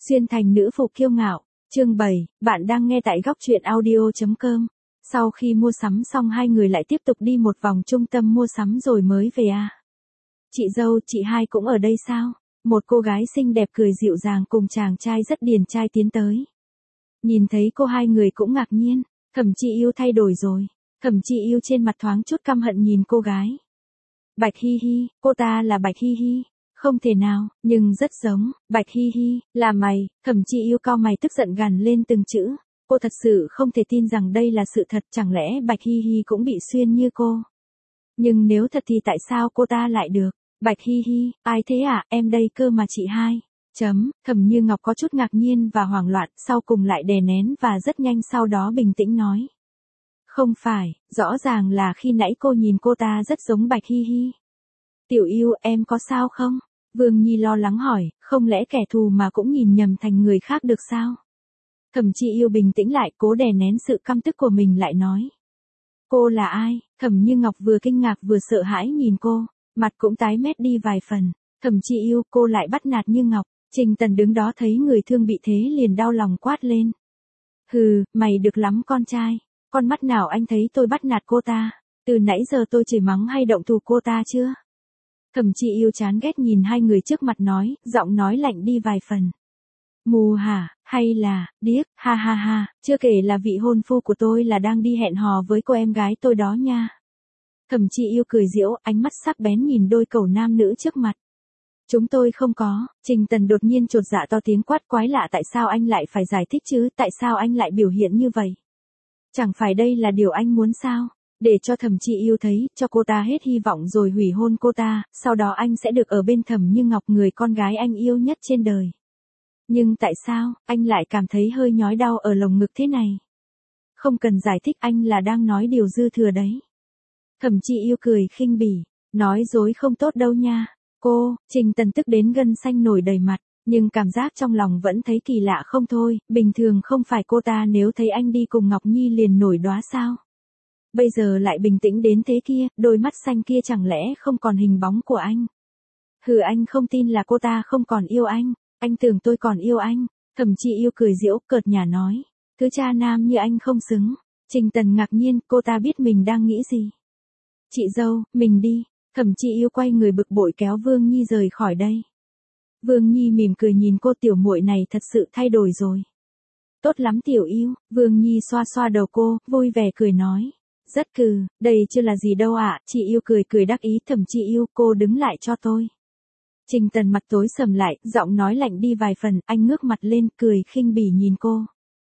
Xuyên thành nữ phục kiêu ngạo, chương 7, bạn đang nghe tại góc truyện audio.com. Sau khi mua sắm xong hai người lại tiếp tục đi một vòng trung tâm mua sắm rồi mới về à. Chị dâu, chị hai cũng ở đây sao? Một cô gái xinh đẹp cười dịu dàng cùng chàng trai rất điển trai tiến tới. Nhìn thấy cô hai người cũng ngạc nhiên, Thẩm Chi Yêu thay đổi rồi. Thẩm Chi Yêu trên mặt thoáng chút căm hận nhìn cô gái. Bạch Hi Hi, cô ta là Bạch Hi Hi. Không thể nào, nhưng rất giống, Bạch Hi Hi, là mày. Thẩm Chi Yêu cau mày tức giận gằn lên từng chữ. Cô thật sự không thể tin rằng đây là sự thật, chẳng lẽ Bạch Hi Hi cũng bị xuyên như cô. Nhưng nếu thật thì tại sao cô ta lại được? Bạch Hi Hi, ai thế à, em đây cơ mà chị hai. Thẩm Như Ngọc có chút ngạc nhiên và hoảng loạn, sau cùng lại đè nén và rất nhanh sau đó bình tĩnh nói. Không phải, rõ ràng là khi nãy cô nhìn cô ta rất giống Bạch Hi Hi. Tiểu Yêu, em có sao không? Vương Nhi lo lắng hỏi, không lẽ kẻ thù mà cũng nhìn nhầm thành người khác được sao? Thẩm Chi Yêu bình tĩnh lại, cố đè nén sự căm tức của mình lại nói. Cô là ai? Thẩm Như Ngọc vừa kinh ngạc vừa sợ hãi nhìn cô, mặt cũng tái mét đi vài phần. Thẩm Chi Yêu, cô lại bắt nạt Như Ngọc. Trình Tần đứng đó thấy người thương bị thế liền đau lòng quát lên. Hừ, mày được lắm con trai. Con mắt nào anh thấy tôi bắt nạt cô ta? Từ nãy giờ tôi chỉ mắng hay động thủ cô ta chưa? Thẩm Chi Yêu chán ghét nhìn hai người trước mặt nói, giọng nói lạnh đi vài phần. Mù hả, hay là, điếc, ha ha ha, chưa kể là vị hôn phu của tôi là đang đi hẹn hò với cô em gái tôi đó nha. Thẩm Chi Yêu cười giễu, ánh mắt sắc bén nhìn đôi cẩu nam nữ trước mặt. Chúng tôi không có. Trình Tần đột nhiên chột dạ to tiếng quát quái lạ, tại sao anh lại phải giải thích chứ, tại sao anh lại biểu hiện như vậy? Chẳng phải đây là điều anh muốn sao? Để cho Thẩm Chi Yêu thấy, cho cô ta hết hy vọng rồi hủy hôn cô ta, sau đó anh sẽ được ở bên Thẩm Như Ngọc, người con gái anh yêu nhất trên đời. Nhưng tại sao, anh lại cảm thấy hơi nhói đau ở lồng ngực thế này? Không cần giải thích, anh là đang nói điều dư thừa đấy. Thẩm Chi Yêu cười khinh bỉ, nói dối không tốt đâu nha. Cô, Trình Tần tức đến gân xanh nổi đầy mặt, nhưng cảm giác trong lòng vẫn thấy kỳ lạ không thôi, bình thường không phải cô ta nếu thấy anh đi cùng Ngọc Nhi liền nổi đóa sao? Bây giờ lại bình tĩnh đến thế kia, đôi mắt xanh kia chẳng lẽ không còn hình bóng của anh? Hừ, anh không tin là cô ta không còn yêu anh tưởng tôi còn yêu anh. Thẩm Chi Yêu cười giễu, cợt nhả nói, thứ cha nam như anh không xứng. Trình Tần ngạc nhiên, cô ta biết mình đang nghĩ gì. Chị dâu, mình đi. Thẩm Chi Yêu quay người bực bội kéo Vương Nhi rời khỏi đây. Vương Nhi mỉm cười nhìn cô, tiểu muội này thật sự thay đổi rồi. Tốt lắm Tiểu Yêu. Vương Nhi xoa xoa đầu cô, vui vẻ cười nói. Rất đây chưa là gì đâu ạ. Chị Yêu cười đắc ý. Thẩm Chi Yêu, cô đứng lại cho tôi. Trình Tần mặt tối sầm lại, giọng nói lạnh đi vài phần, anh ngước mặt lên, cười khinh bỉ nhìn cô.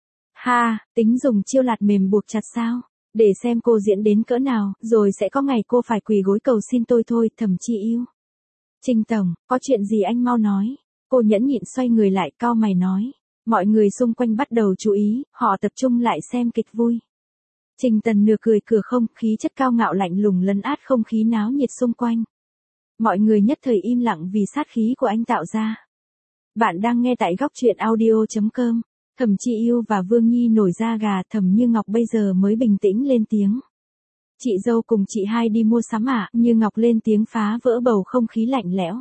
Ha, tính dùng chiêu lạt mềm buộc chặt sao? Để xem cô diễn đến cỡ nào, rồi sẽ có ngày cô phải quỳ gối cầu xin tôi thôi. Thẩm Chi Yêu. Trình Tổng, có chuyện gì anh mau nói. Cô nhẫn nhịn xoay người lại, cau mày nói. Mọi người xung quanh bắt đầu chú ý, họ tập trung lại xem kịch vui. Trình Tần nửa cười cửa không, khí chất cao ngạo lạnh lùng lấn át không khí náo nhiệt xung quanh. Mọi người nhất thời im lặng vì sát khí của anh tạo ra. Bạn đang nghe tại góc truyện audio.com. Thẩm Chi Yêu và Vương Nhi nổi da gà. Thẩm Như Ngọc bây giờ mới bình tĩnh lên tiếng. Chị dâu cùng chị hai đi mua sắm à? Như Ngọc lên tiếng phá vỡ bầu không khí lạnh lẽo.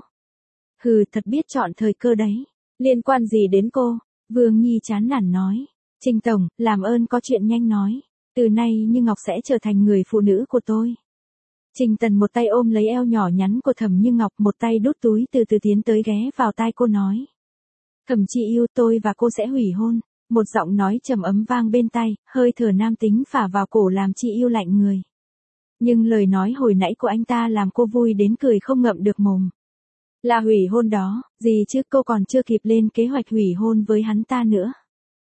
Hừ, thật biết chọn thời cơ đấy. Liên quan gì đến cô? Vương Nhi chán nản nói. Trình Tổng, làm ơn có chuyện nhanh nói. Từ nay Như Ngọc sẽ trở thành người phụ nữ của tôi. Trình Tần một tay ôm lấy eo nhỏ nhắn của Thẩm Như Ngọc, một tay đút túi từ từ tiến tới ghé vào tai cô nói. Thẩm Chi Yêu, tôi và cô sẽ hủy hôn. Một giọng nói trầm ấm vang bên tai, hơi thở nam tính phả vào cổ làm Chi Yêu lạnh người. Nhưng lời nói hồi nãy của anh ta làm cô vui đến cười không ngậm được mồm. Là hủy hôn đó, gì chứ, cô còn chưa kịp lên kế hoạch hủy hôn với hắn ta nữa.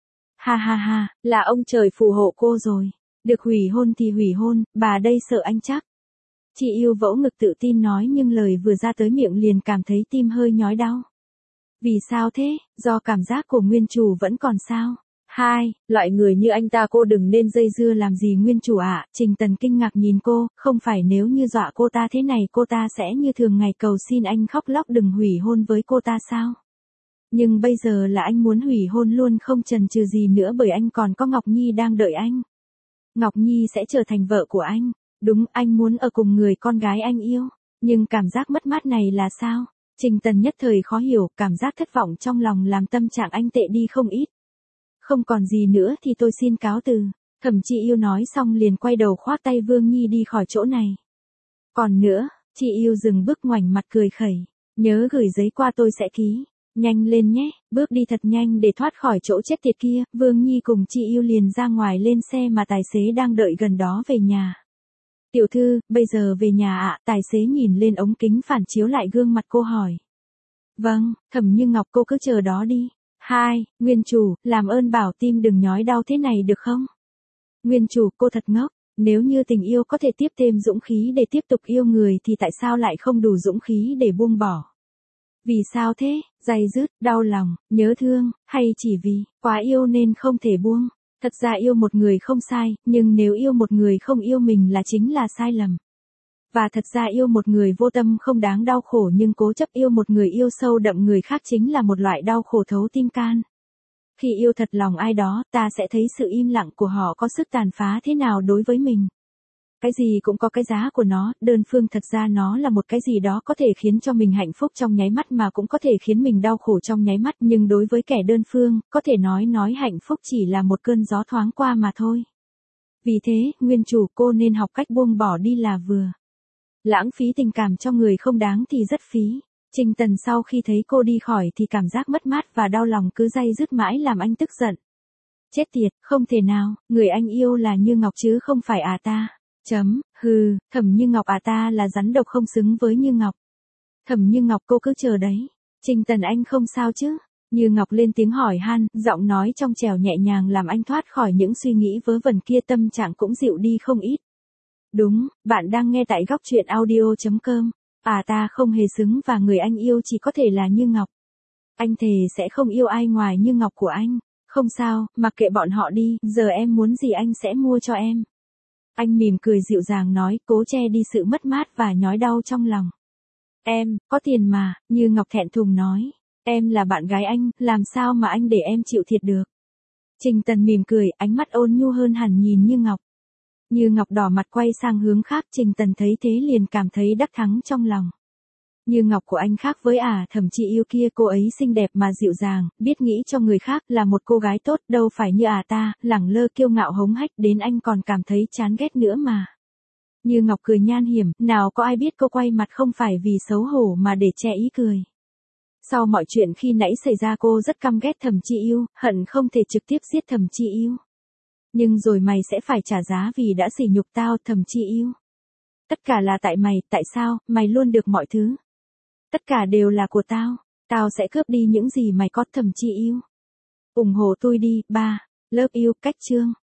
Ha ha ha, là ông trời phù hộ cô rồi. Được hủy hôn thì hủy hôn, bà đây sợ anh chắc. Chị Yêu vỗ ngực tự tin nói, nhưng lời vừa ra tới miệng liền cảm thấy tim hơi nhói đau. Vì sao thế? Do cảm giác của nguyên chủ vẫn còn sao? Hai, loại người như anh ta cô đừng nên dây dưa làm gì nguyên chủ ạ. Trình Tần kinh ngạc nhìn cô, không phải nếu như dọa cô ta thế này cô ta sẽ như thường ngày cầu xin anh khóc lóc đừng hủy hôn với cô ta sao? Nhưng bây giờ là anh muốn hủy hôn luôn không chần chừ gì nữa, bởi anh còn có Ngọc Nhi đang đợi anh. Ngọc Nhi sẽ trở thành vợ của anh. Đúng, anh muốn ở cùng người con gái anh yêu. Nhưng cảm giác mất mát này là sao? Trình Tần nhất thời khó hiểu, cảm giác thất vọng trong lòng làm tâm trạng anh tệ đi không ít. Không còn gì nữa thì tôi xin cáo từ. Thẩm Chi Yêu nói xong liền quay đầu khoác tay Vương Nhi đi khỏi chỗ này. Còn nữa, Chi Yêu dừng bước ngoảnh mặt cười khẩy. Nhớ gửi giấy qua tôi sẽ ký. Nhanh lên nhé, bước đi thật nhanh để thoát khỏi chỗ chết tiệt kia. Vương Nhi cùng Chi Yêu liền ra ngoài lên xe mà tài xế đang đợi gần đó về nhà. Tiểu thư, bây giờ về nhà ạ, tài xế nhìn lên ống kính phản chiếu lại gương mặt cô hỏi. Vâng, Thẩm Như Ngọc cô cứ chờ đó đi. Hai, Nguyên chủ, làm ơn bảo tim đừng nhói đau thế này được không? Nguyên chủ, cô thật ngốc, nếu như tình yêu có thể tiếp thêm dũng khí để tiếp tục yêu người thì tại sao lại không đủ dũng khí để buông bỏ? Vì sao thế, day dứt, đau lòng, nhớ thương, hay chỉ vì, quá yêu nên không thể buông? Thật ra yêu một người không sai, nhưng nếu yêu một người không yêu mình là chính là sai lầm. Và thật ra yêu một người vô tâm không đáng đau khổ nhưng cố chấp yêu một người yêu sâu đậm người khác chính là một loại đau khổ thấu tim can. Khi yêu thật lòng ai đó, ta sẽ thấy sự im lặng của họ có sức tàn phá thế nào đối với mình. Cái gì cũng có cái giá của nó, đơn phương thật ra nó là một cái gì đó có thể khiến cho mình hạnh phúc trong nháy mắt mà cũng có thể khiến mình đau khổ trong nháy mắt, nhưng đối với kẻ đơn phương, có thể nói hạnh phúc chỉ là một cơn gió thoáng qua mà thôi. Vì thế, Nguyên chủ, cô nên học cách buông bỏ đi là vừa. Lãng phí tình cảm cho người không đáng thì rất phí. Trình Tần sau khi thấy cô đi khỏi thì cảm giác mất mát và đau lòng cứ day dứt mãi làm anh tức giận. Chết tiệt, không thể nào, người anh yêu là Như Ngọc chứ không phải ta. Hừ, Thẩm Như Ngọc ta là rắn độc không xứng với Như Ngọc. Thẩm Như Ngọc cô cứ chờ đấy. Trình Tần anh không sao chứ? Như Ngọc lên tiếng hỏi han, giọng nói trong trẻo nhẹ nhàng làm anh thoát khỏi những suy nghĩ vớ vẩn kia, tâm trạng cũng dịu đi không ít. Đúng, bạn đang nghe tại góc truyện audio.com. Ta không hề xứng và người anh yêu chỉ có thể là Như Ngọc. Anh thề sẽ không yêu ai ngoài Như Ngọc của anh. Không sao, mặc kệ bọn họ đi, giờ em muốn gì anh sẽ mua cho em. Anh mỉm cười dịu dàng nói, cố che đi sự mất mát và nhói đau trong lòng. Em, có tiền mà, Như Ngọc thẹn thùng nói. Em là bạn gái anh, làm sao mà anh để em chịu thiệt được. Trình Tần mỉm cười, ánh mắt ôn nhu hơn hẳn nhìn Như Ngọc. Như Ngọc đỏ mặt quay sang hướng khác, Trình Tần thấy thế liền cảm thấy đắc thắng trong lòng. Như Ngọc của anh khác với Thẩm Chi Yêu kia, cô ấy xinh đẹp mà dịu dàng, biết nghĩ cho người khác, là một cô gái tốt, đâu phải như ta, lẳng lơ kiêu ngạo hống hách đến anh còn cảm thấy chán ghét nữa mà. Như Ngọc cười nhan hiểm, nào có ai biết cô quay mặt không phải vì xấu hổ mà để che ý cười. Sau mọi chuyện khi nãy xảy ra cô rất căm ghét Thẩm Chi Yêu, hận không thể trực tiếp giết Thẩm Chi Yêu. Nhưng rồi mày sẽ phải trả giá vì đã sỉ nhục tao, Thẩm Chi Yêu. Tất cả là tại mày, tại sao, mày luôn được mọi thứ. Tất cả đều là của tao sẽ cướp đi những gì mày có, Thẩm Chi Yêu. Ủng hộ tôi đi, 3. Love you, cách chương.